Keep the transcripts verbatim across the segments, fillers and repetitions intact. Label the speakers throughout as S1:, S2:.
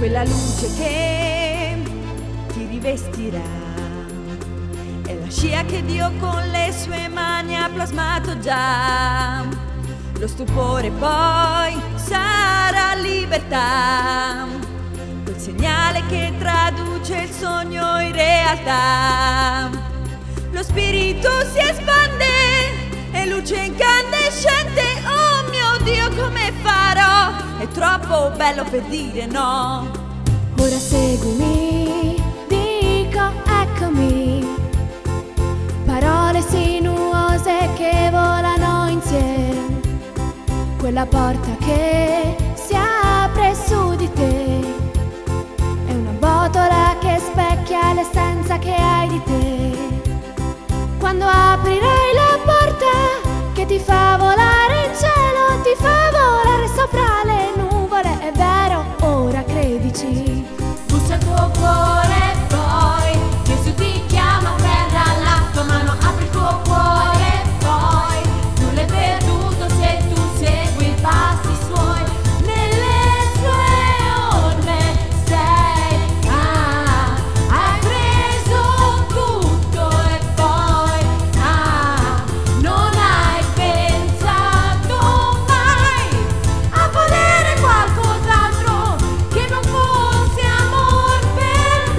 S1: quella luce che ti rivestirà. È la scia che Dio con le sue mani ha plasmato già. Lo stupore poi sarà libertà, quel segnale che traduce il sogno in realtà. Lo spirito si espande e luce incandescente. Oh mio Dio, come farò? È troppo bello per dire no.
S2: Ora seguimi, dico eccomi, parole sinuose che volano insieme. Quella porta che si apre su di te è una botola che specchia l'essenza che hai di te. Quando aprirai la porta che ti fa volare in cielo, ti fa volare sopra le nuvole, è vero, ora credici.
S3: Bussa il tuo cuore poi, Gesù ti chiama, afferra la tua mano, apri il tuo cuore poi, nulla è perduto se tu segui i passi suoi, nelle sue orme sei, ah, hai preso tutto e poi, ah, non hai pensato mai a volere qualcos'altro che non fosse amor per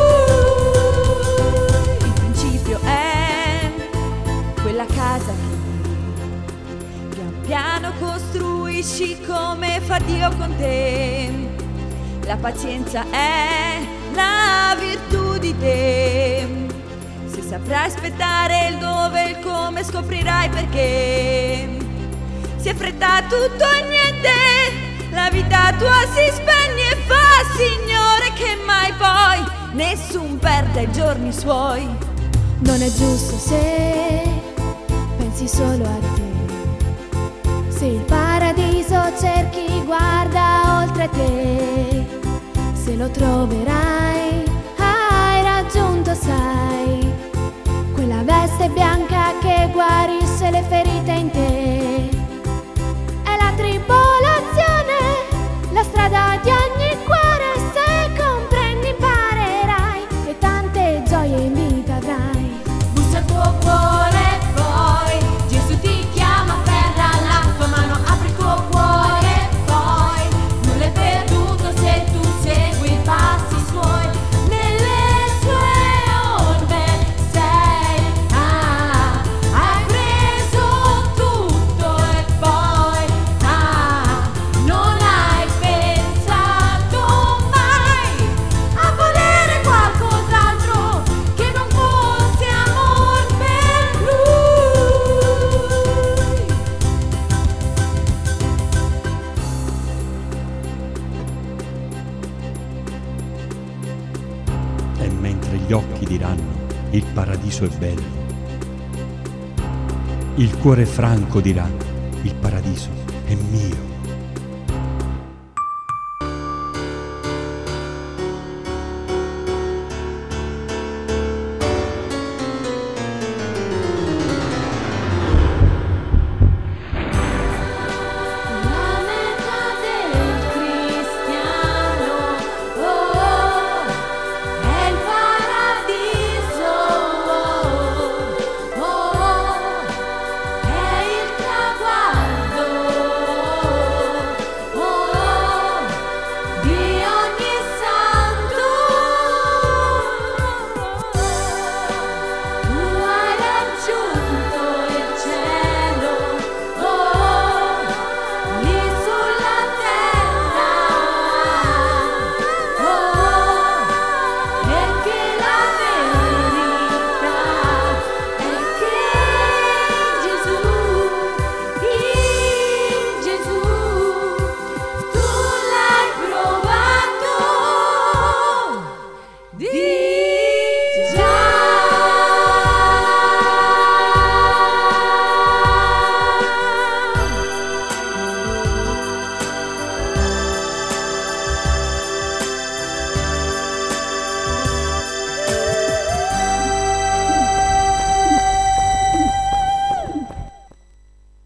S3: lui.
S1: Il principio è quella casa che pian piano costruisci come fa Dio con te. La pazienza è la virtù di te. Se saprai aspettare il dove e il come, scoprirai perché. Si è fretta tutto e niente, la vita tua si spegne e fa, Signore, che mai poi nessun perde i giorni suoi.
S2: Non è giusto se pensi solo a te, se il paradiso cerchi, guarda oltre te. Se lo troverai, hai raggiunto, sai, quella veste bianca che guarisce le ferite in te. È la tribolazione, la strada di ogni cuore. Se comprendi imparerai e tante gioie in vita avrai.
S3: Bussa il tuo cuore poi, Gesù ti chiama, afferra la tua mano, apri il tuo cuore poi, nulla è perduto se tu segui i passi suoi, nelle sue orme sei, ah, hai preso tutto e poi, ah, non hai pensato mai a volere qualcos'altro che non fosse amor per lui.
S4: E mentre gli occhi diranno il paradiso è bello, il cuore franco dirà il paradiso è mio.